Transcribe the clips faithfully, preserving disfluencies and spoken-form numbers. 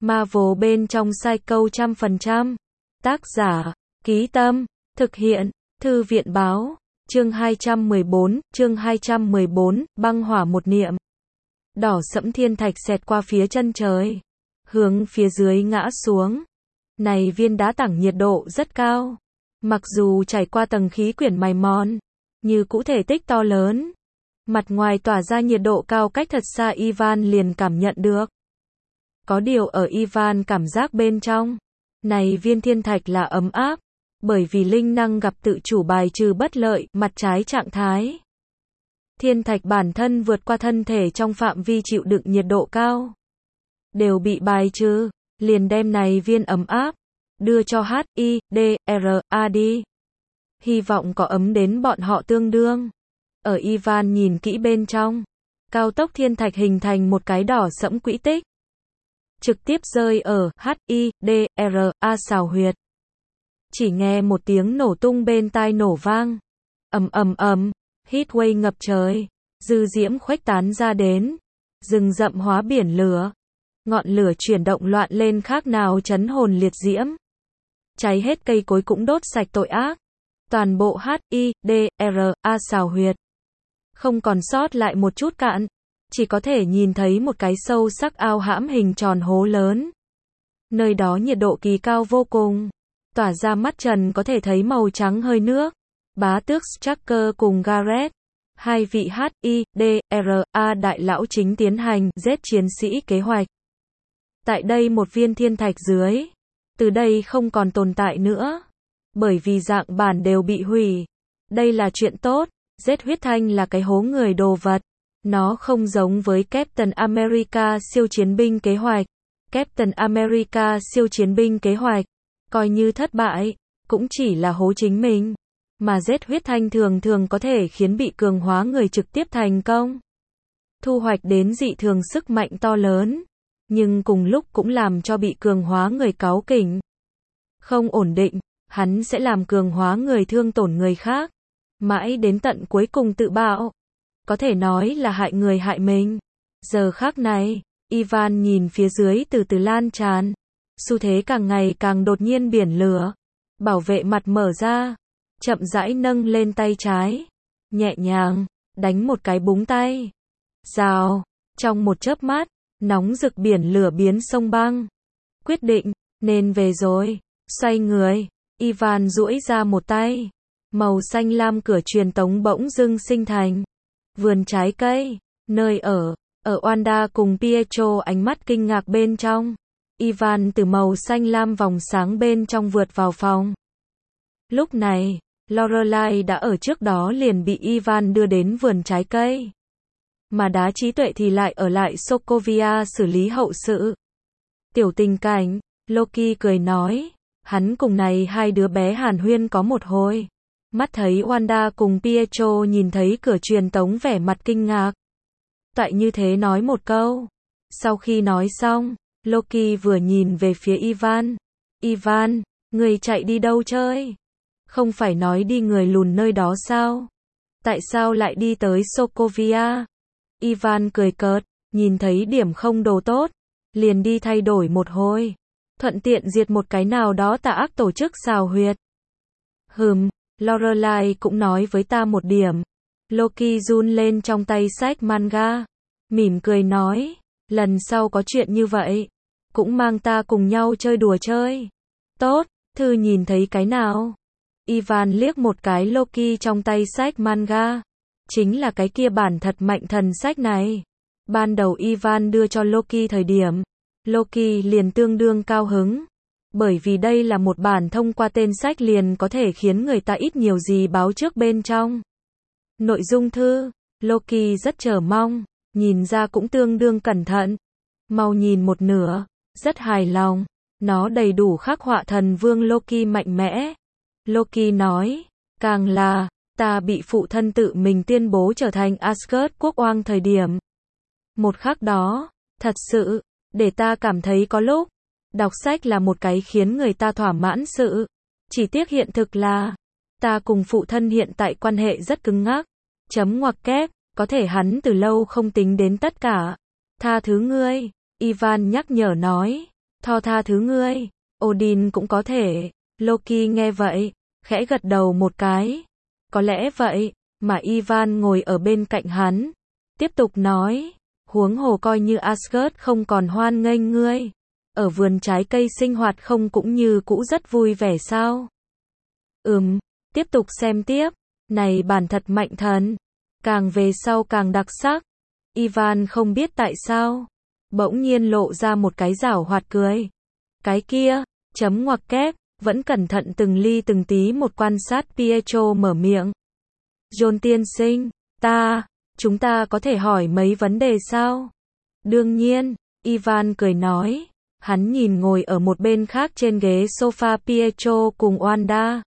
Marvel bên trong Psycho trăm phần trăm. Tác giả, Ký Tâm, thực hiện, Thư viện báo, chương hai trăm mười bốn, chương hai trăm mười bốn, băng hỏa một niệm. Đỏ sẫm thiên thạch xẹt qua phía chân trời, hướng phía dưới ngã xuống. Này viên đá tảng nhiệt độ rất cao, mặc dù trải qua tầng khí quyển mài mòn, như cũ thể tích to lớn. Mặt ngoài tỏa ra nhiệt độ cao cách thật xa, Ivan liền cảm nhận được. Có điều ở Ivan cảm giác bên trong, này viên thiên thạch là ấm áp, bởi vì linh năng gặp tự chủ bài trừ bất lợi, mặt trái trạng thái. Thiên thạch bản thân vượt qua thân thể trong phạm vi chịu đựng nhiệt độ cao, đều bị bài trừ, liền đem này viên ấm áp, đưa cho H I D R A đi. Hy vọng có ấm đến bọn họ tương đương. Ở Ivan nhìn kỹ bên trong, cao tốc thiên thạch hình thành một cái đỏ sẫm quỹ tích, trực tiếp rơi ở H I D R A xào huyệt. Chỉ nghe một tiếng nổ tung bên tai nổ vang, ầm ầm ầm, heatwave ngập trời, dư diễm khuếch tán ra đến, rừng rậm hóa biển lửa, ngọn lửa chuyển động loạn lên khác nào chấn hồn liệt diễm, cháy hết cây cối cũng đốt sạch tội ác, toàn bộ H I D R A xào huyệt, không còn sót lại một chút cạn, chỉ có thể nhìn thấy một cái sâu sắc ao hãm hình tròn hố lớn. Nơi đó nhiệt độ kỳ cao vô cùng, tỏa ra mắt trần có thể thấy màu trắng hơi nước. Bá tước Strucker cùng Gareth, hai vị H I D R A đại lão chính tiến hành giết chiến sĩ kế hoạch. Tại đây một viên thiên thạch dưới, từ đây không còn tồn tại nữa, bởi vì dạng bản đều bị hủy. Đây là chuyện tốt, giết huyết thanh là cái hố người đồ vật. Nó không giống với Captain America siêu chiến binh kế hoạch. Captain America siêu chiến binh kế hoạch, coi như thất bại, cũng chỉ là hố chính mình. Mà giết huyết thanh thường thường có thể khiến bị cường hóa người trực tiếp thành công. Thu hoạch đến dị thường sức mạnh to lớn, nhưng cùng lúc cũng làm cho bị cường hóa người cáu kỉnh. Không ổn định, hắn sẽ làm cường hóa người thương tổn người khác, mãi đến tận cuối cùng tự bạo. Có thể nói là hại người hại mình. Giờ khắc này, Ivan nhìn phía dưới từ từ lan tràn, xu thế càng ngày càng đột nhiên biển lửa. Bảo vệ mặt mở ra, chậm rãi nâng lên tay trái, nhẹ nhàng đánh một cái búng tay. Rào, trong một chớp mắt, nóng rực biển lửa biến sông băng. Quyết định, nên về rồi. Xoay người, Ivan duỗi ra một tay, màu xanh lam cửa truyền tống bỗng dưng sinh thành. Vườn trái cây, nơi ở, ở Wanda cùng Pietro ánh mắt kinh ngạc bên trong. Ivan từ màu xanh lam vòng sáng bên trong vượt vào phòng. Lúc này, Lorelai đã ở trước đó liền bị Ivan đưa đến vườn trái cây. Mà đá trí tuệ thì lại ở lại Sokovia xử lý hậu sự. Tiểu tình cảnh, Loki cười nói, hắn cùng này hai đứa bé hàn huyên có một hồi. Mắt thấy Wanda cùng Pietro nhìn thấy cửa truyền tống vẻ mặt kinh ngạc. Toại như thế nói một câu. Sau khi nói xong, Loki vừa nhìn về phía Ivan. Ivan, người chạy đi đâu chơi? Không phải nói đi người lùn nơi đó sao? Tại sao lại đi tới Sokovia? Ivan cười cợt, nhìn thấy điểm không đồ tốt, liền đi thay đổi một hồi. Thuận tiện diệt một cái nào đó tà ác tổ chức xào huyệt. Hừm, Lorelai cũng nói với ta một điểm. Loki run lên trong tay sách manga, mỉm cười nói, lần sau có chuyện như vậy, cũng mang ta cùng nhau chơi đùa chơi. Tốt, Thư nhìn thấy cái nào? Ivan liếc một cái Loki trong tay sách manga. Chính là cái kia bản thật mạnh thần sách này. Ban đầu Ivan đưa cho Loki thời điểm, Loki liền tương đương cao hứng. Bởi vì đây là một bản thông qua tên sách liền có thể khiến người ta ít nhiều gì báo trước bên trong. Nội dung thư, Loki rất chờ mong, nhìn ra cũng tương đương cẩn thận. Mau nhìn một nửa, rất hài lòng. Nó đầy đủ khắc họa thần vương Loki mạnh mẽ. Loki nói, càng là, ta bị phụ thân tự mình tuyên bố trở thành Asgard quốc oang thời điểm. Một khắc đó, thật sự, để ta cảm thấy có lúc, đọc sách là một cái khiến người ta thỏa mãn sự. Chỉ tiếc hiện thực là, ta cùng phụ thân hiện tại quan hệ rất cứng ngắc. Chấm ngoặc kép, có thể hắn từ lâu không tính đến tất cả. Tha thứ ngươi, Ivan nhắc nhở nói. Tho tha thứ ngươi. Odin cũng có thể. Loki nghe vậy, khẽ gật đầu một cái. Có lẽ vậy, mà Ivan ngồi ở bên cạnh hắn. Tiếp tục nói, huống hồ coi như Asgard không còn hoan nghênh ngươi. Ở vườn trái cây sinh hoạt không cũng như cũ rất vui vẻ sao? Ừm, tiếp tục xem tiếp. Này bản thật mạnh thần. Càng về sau càng đặc sắc. Ivan không biết tại sao. Bỗng nhiên lộ ra một cái giảo hoạt cười. Cái kia, chấm ngoặc kép, vẫn cẩn thận từng ly từng tí một quan sát Pietro mở miệng. John tiên sinh, ta, chúng ta có thể hỏi mấy vấn đề sao? Đương nhiên, Ivan cười nói. Hắn nhìn ngồi ở một bên khác trên ghế sofa Pietro cùng Wanda.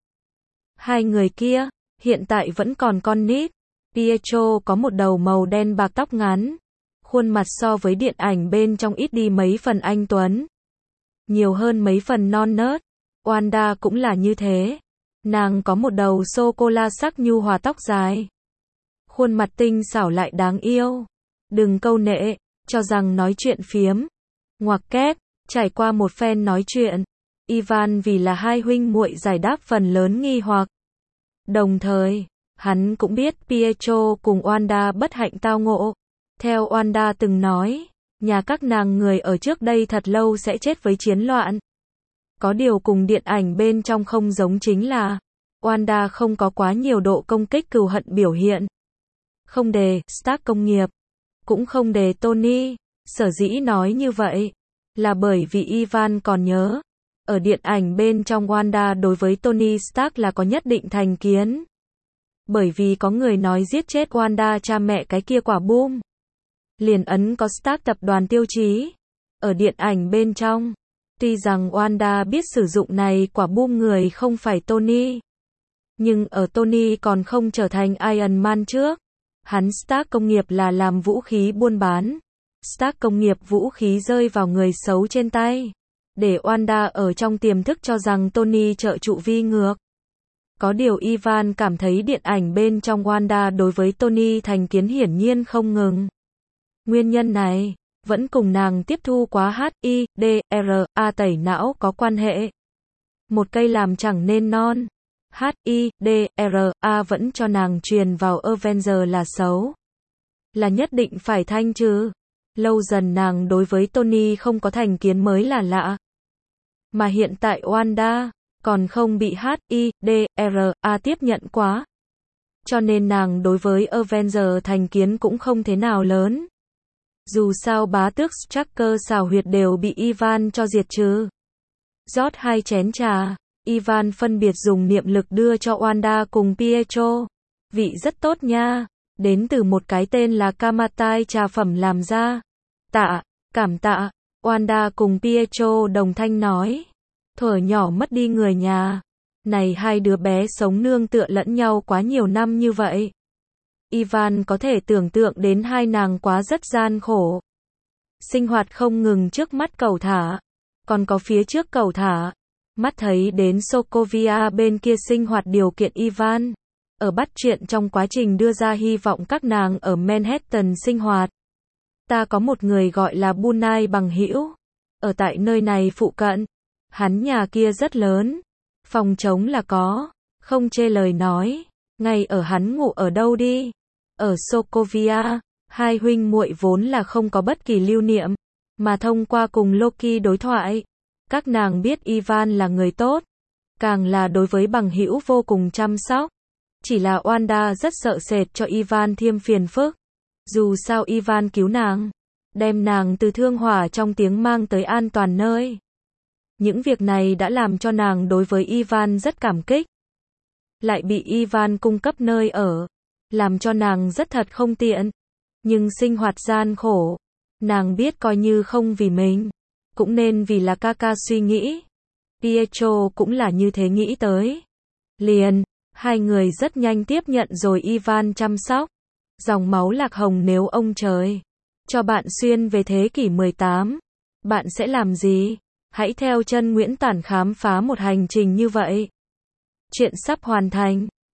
Hai người kia, hiện tại vẫn còn con nít. Pietro có một đầu màu đen bạc tóc ngắn. Khuôn mặt so với điện ảnh bên trong ít đi mấy phần anh tuấn. Nhiều hơn mấy phần non nớt. Wanda cũng là như thế. Nàng có một đầu sô-cô-la sắc nhu hòa tóc dài. Khuôn mặt tinh xảo lại đáng yêu. Đừng câu nệ, cho rằng nói chuyện phiếm. Ngoặc kép, trải qua một phen nói chuyện. Ivan vì là hai huynh muội giải đáp phần lớn nghi hoặc. Đồng thời, hắn cũng biết Pietro cùng Wanda bất hạnh tao ngộ. Theo Wanda từng nói, nhà các nàng người ở trước đây thật lâu sẽ chết với chiến loạn. Có điều cùng điện ảnh bên trong không giống chính là, Wanda không có quá nhiều độ công kích cừu hận biểu hiện. Không đề Stark công nghiệp, cũng không đề Tony, sở dĩ nói như vậy, là bởi vì Ivan còn nhớ, ở điện ảnh bên trong Wanda đối với Tony Stark là có nhất định thành kiến. Bởi vì có người nói giết chết Wanda cha mẹ cái kia quả boom. Liền ấn có Stark tập đoàn tiêu chí. Ở điện ảnh bên trong, tuy rằng Wanda biết sử dụng này quả boom người không phải Tony. Nhưng ở Tony còn không trở thành Iron Man trước, hắn Stark công nghiệp là làm vũ khí buôn bán. Stark công nghiệp vũ khí rơi vào người xấu trên tay. Để Wanda ở trong tiềm thức cho rằng Tony trợ trụ vi ngược. Có điều Ivan cảm thấy điện ảnh bên trong Wanda đối với Tony thành kiến hiển nhiên không ngừng. Nguyên nhân này, vẫn cùng nàng tiếp thu quá H I D R A tẩy não có quan hệ. Một cây làm chẳng nên non. H I D R A vẫn cho nàng truyền vào Avenger là xấu. Là nhất định phải thanh trừ. Lâu dần nàng đối với Tony không có thành kiến mới là lạ. Mà hiện tại Wanda còn không bị H I D R A tiếp nhận quá. Cho nên nàng đối với Avenger thành kiến cũng không thế nào lớn. Dù sao bá tước Strucker xào huyệt đều bị Ivan cho diệt trừ. Rót hai chén trà, Ivan phân biệt dùng niệm lực đưa cho Wanda cùng Pietro. Vị rất tốt nha, đến từ một cái tên là Kamatai trà phẩm làm ra. Tạ, cảm tạ, Wanda cùng Pietro đồng thanh nói. Thuở nhỏ mất đi người nhà. Này hai đứa bé sống nương tựa lẫn nhau quá nhiều năm như vậy. Ivan có thể tưởng tượng đến hai nàng quá rất gian khổ. Sinh hoạt không ngừng trước mắt cầu thả. Còn có phía trước cầu thả. Mắt thấy đến Sokovia bên kia sinh hoạt điều kiện Ivan. Ở bắt chuyện trong quá trình đưa ra hy vọng các nàng ở Manhattan sinh hoạt. Ta có một người gọi là Bunai bằng hữu. Ở tại nơi này phụ cận. Hắn nhà kia rất lớn. Phòng trống là có. Không chê lời nói. Ngay ở hắn ngủ ở đâu đi. Ở Sokovia, hai huynh muội vốn là không có bất kỳ lưu niệm. Mà thông qua cùng Loki đối thoại. Các nàng biết Ivan là người tốt. Càng là đối với bằng hữu vô cùng chăm sóc. Chỉ là Wanda rất sợ sệt cho Ivan thêm phiền phức. Dù sao Ivan cứu nàng. Đem nàng từ thương hỏa trong tiếng mang tới an toàn nơi. Những việc này đã làm cho nàng đối với Ivan rất cảm kích. Lại bị Ivan cung cấp nơi ở. Làm cho nàng rất thật không tiện. Nhưng sinh hoạt gian khổ. Nàng biết coi như không vì mình. Cũng nên vì là Kaka suy nghĩ. Pietro cũng là như thế nghĩ tới. Liền, hai người rất nhanh tiếp nhận rồi Ivan chăm sóc. Dòng máu lạc hồng nếu ông trời cho bạn xuyên về thế kỷ mười tám. Bạn sẽ làm gì? Hãy theo chân Nguyễn Tản khám phá một hành trình như vậy. Chuyện sắp hoàn thành.